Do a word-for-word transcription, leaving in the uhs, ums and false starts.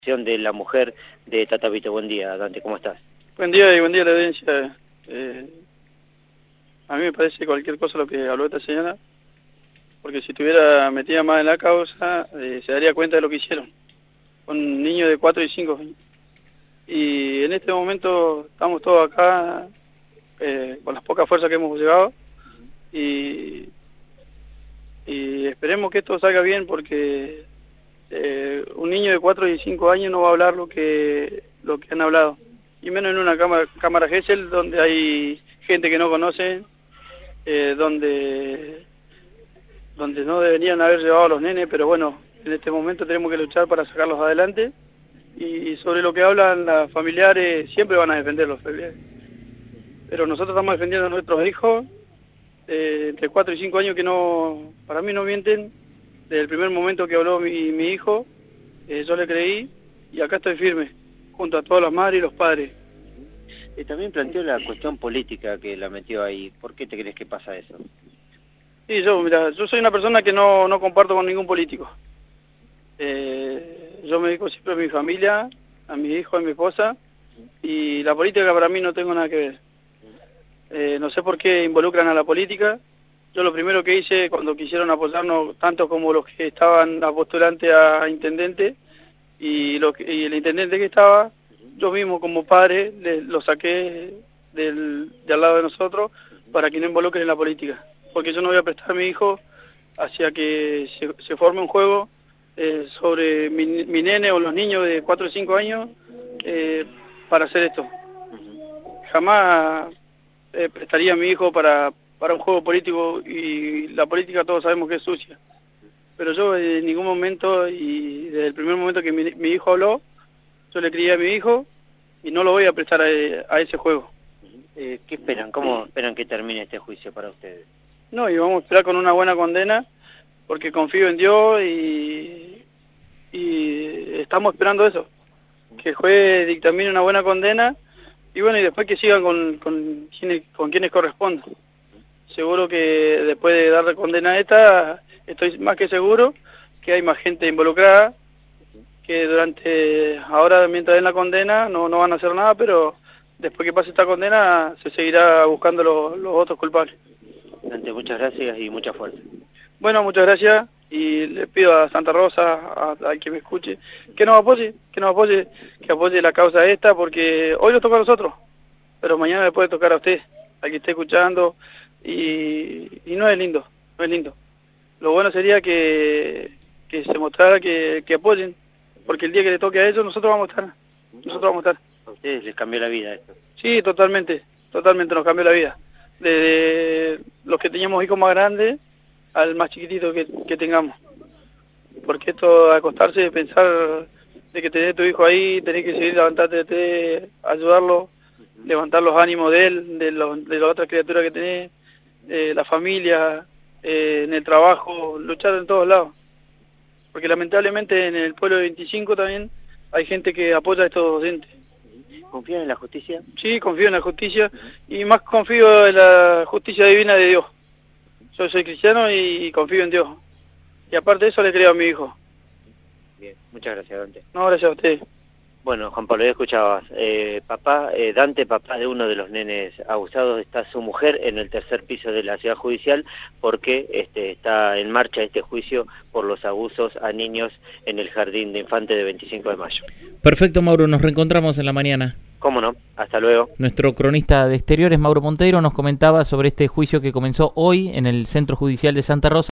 De la mujer de Tata Vito. Buen día, Dante, ¿cómo estás? Buen día y buen día a la audiencia. Eh, a mí me parece cualquier cosa lo que habló esta señora, porque si estuviera metida más en la causa, eh, se daría cuenta de lo que hicieron con niños de cuatro y cinco años. Y en este momento estamos todos acá eh, con las pocas fuerzas que hemos llegado y, y esperemos que esto salga bien, porque Eh, un niño de cuatro y cinco años no va a hablar lo que lo que han hablado, y menos en una cámara, cámara Gesell donde hay gente que no conoce, eh, donde donde no deberían haber llevado a los nenes, pero bueno, en este momento tenemos que luchar para sacarlos adelante, y sobre lo que hablan las familiares, siempre van a defender los familiares, pero nosotros estamos defendiendo a nuestros hijos eh, entre cuatro y cinco años que no, para mí no mienten. Desde el primer momento que habló mi, mi hijo, eh, yo le creí, y acá estoy firme, junto a todas las madres y los padres. Y también planteó la cuestión política que la metió ahí. ¿Por qué te crees que pasa eso? Sí, yo, mira, yo soy una persona que no, no comparto con ningún político. Eh, yo me dedico siempre a mi familia, a mi hijo, a mi esposa, y la política para mí no tengo nada que ver. Eh, no sé por qué involucran a la política. Yo lo primero que hice cuando quisieron apoyarnos, tanto como los que estaban a postulante a intendente y, lo que, y el intendente que estaba, yo mismo como padre le, lo saqué del, de al lado de nosotros para que no involucren en la política. Porque yo no voy a prestar a mi hijo hacia que se, se forme un juego eh, sobre mi, mi nene o los niños de cuatro o cinco años eh, para hacer esto. Jamás eh, prestaría a mi hijo para... para un juego político, y la política todos sabemos que es sucia. Pero yo en ningún momento, y desde el primer momento que mi, mi hijo habló, yo le crié a mi hijo y no lo voy a prestar a, a ese juego. Eh, ¿Qué esperan? ¿Cómo esperan que termine este juicio para ustedes? No, y vamos a esperar con una buena condena, porque confío en Dios y, y estamos esperando eso, que el juez dictamine una buena condena, y bueno, y después que sigan con, con, quienes, con quienes correspondan. Seguro que después de dar condena a esta, estoy más que seguro que hay más gente involucrada, que durante, ahora mientras den la condena no, no van a hacer nada, pero después que pase esta condena se seguirá buscando los, los otros culpables. Dante, muchas gracias y mucha fuerza. Bueno, muchas gracias, y le pido a Santa Rosa, a, a quien me escuche, que nos apoye, que nos apoye, que apoye la causa esta, porque hoy nos toca a nosotros, pero mañana le puede tocar a usted, al que esté escuchando. Y, y no es lindo, no es lindo. Lo bueno sería que, que se mostrara que, que apoyen, porque el día que le toque a ellos nosotros vamos a estar, nosotros vamos a estar. A ustedes les cambió la vida esto. Sí, totalmente, totalmente nos cambió la vida. Desde los que teníamos hijos más grandes al más chiquitito que, que tengamos. Porque esto de acostarse, de pensar de que tenés tu hijo ahí, tenés que seguir levantarte, ayudarlo, levantar los ánimos de él, de, los, de las otras criaturas que tenés, Eh, la familia, eh, en el trabajo, luchar en todos lados. Porque lamentablemente en el pueblo de veinticinco también hay gente que apoya a estos docentes. ¿Confían en la justicia? Sí, confío en la justicia, y más confío en la justicia divina de Dios. Yo soy cristiano y confío en Dios. Y aparte de eso le creo a mi hijo. Bien, muchas gracias, Dante. No, gracias a usted. Bueno, Juan Pablo, ya escuchabas. Eh, papá, eh, Dante, papá de uno de los nenes abusados, está su mujer en el tercer piso de la ciudad judicial porque este, está en marcha este juicio por los abusos a niños en el jardín de infantes de veinticinco de mayo. Perfecto, Mauro, nos reencontramos en la mañana. ¿Cómo no? Hasta luego. Nuestro cronista de exteriores, Mauro Monteiro, nos comentaba sobre este juicio que comenzó hoy en el Centro Judicial de Santa Rosa.